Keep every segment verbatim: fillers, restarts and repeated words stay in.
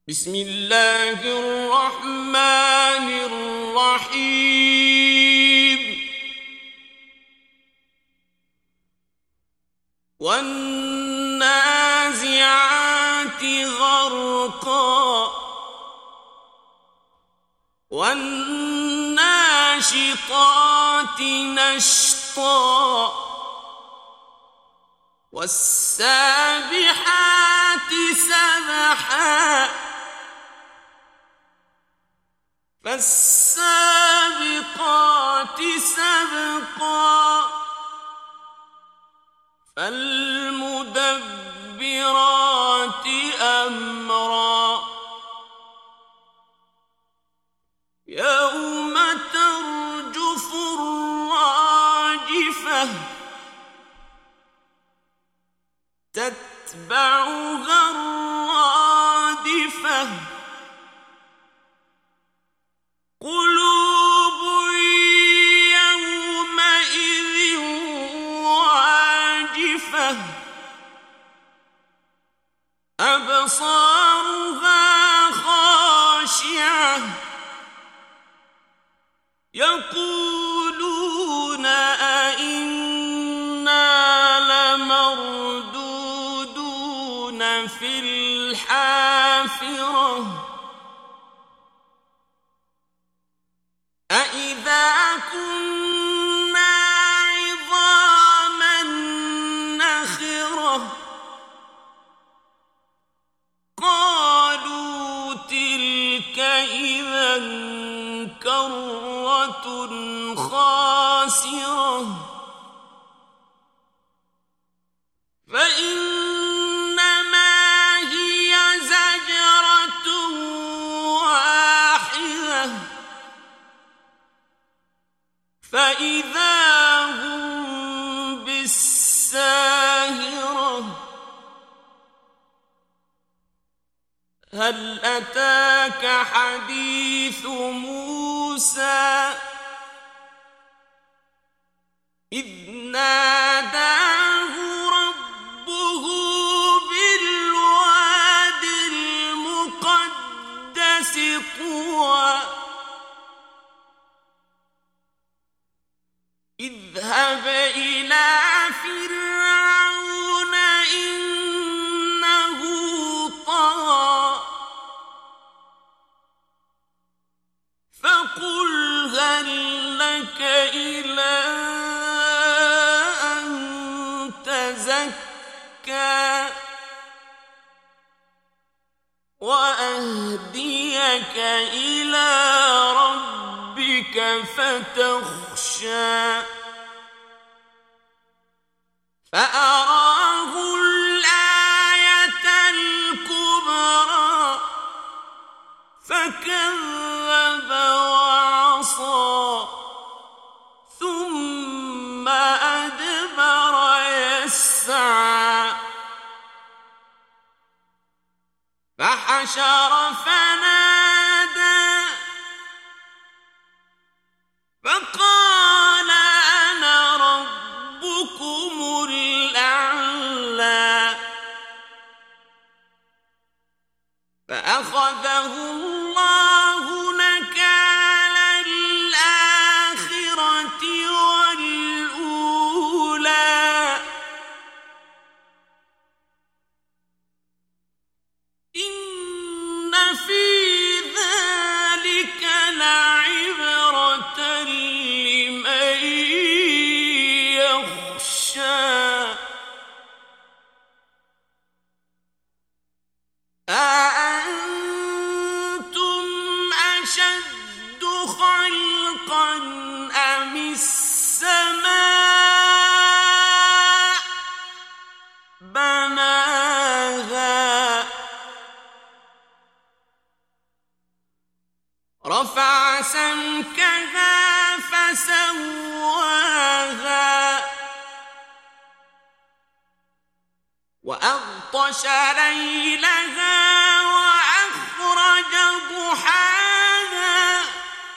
بسم الله الرحمن الرحيم والنازعات غرقا والناشطات نشطا والسابحات سبحا فالسابقات سبقا فالمدبرات أمرا يوم ترجف الراجفة تتبعها الرادفة قلوب يومئذ واجفة أبصارها خاشعة يقولون أئنا لمردودون في الحافرة أإذا كنا عظاما نخرة قالوا تلك إذا كرة خاسرة فإنما هي زجرة واحدة فإذا هم بالساهرة هل أتاك حديث موسى إذ ناداه ربه بالواد المقدس طوى اذهب إلى فرعون إنه طغى فقل هل لك إلى أن تزكى وأهديك إلى ربك فتخشى فأراه الآية الكبرى فكذب وعصى ثم أدبر يسعى فحشر فنادى فقال أنا ربكم الأعلى فأخذه الله نكال الآخرة والأولى إن في ذلك لعبرة لمن يخشى أأنتم أشد خلقا أم السماء بناها رفع سمكها فسواها وأغطش ليلها وأخرج ضحاها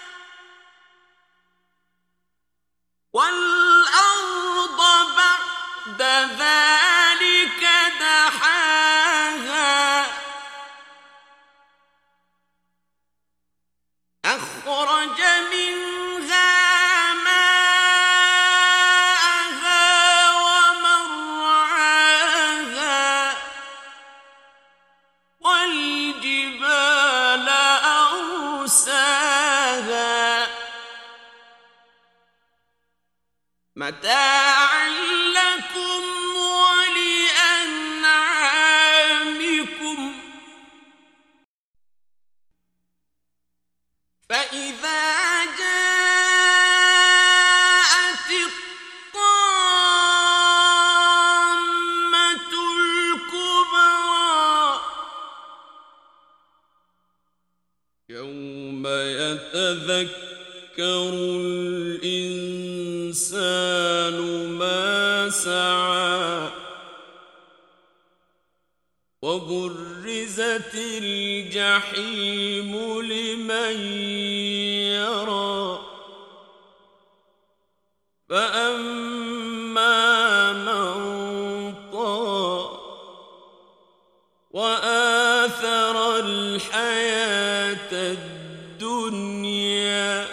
والأرض بعد ذلك دحاها أخرج منها ماءها ومرعاها والجبال أرساها متاعا لكم ولأنعامكم فإذا جاءت الطامة الكبرى يوم يتذكر الإنسان ما سعى وبرزت الجحيم لمن يرى فأما من طغى وآثر الحياة الدنيا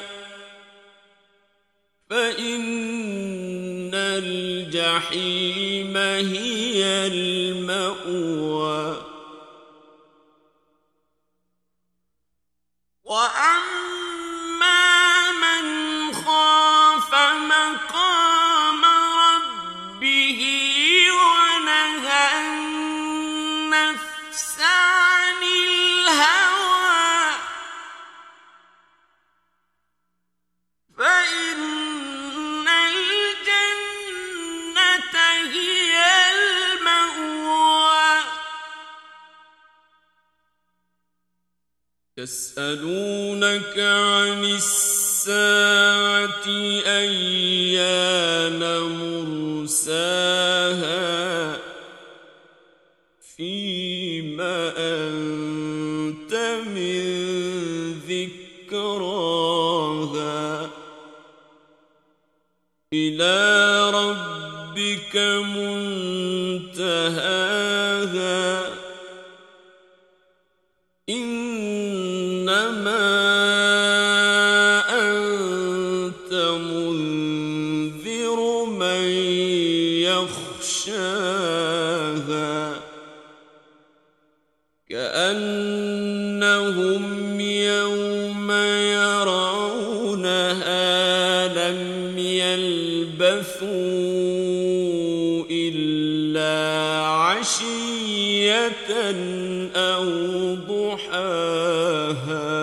فإن الجحيم هي المأوى وأما من خاف مقام ربه ونهى النفس عن الهوى فإن الجنة هي المأوى يسألونك عن الساعة أيان مرساها فيما أنت من ذكراها إلى ربك منتهاها إنما أنت منذر من يخشاها كأنهم يوم يرونها لم يلبثوا إلا عشية أو ضحاها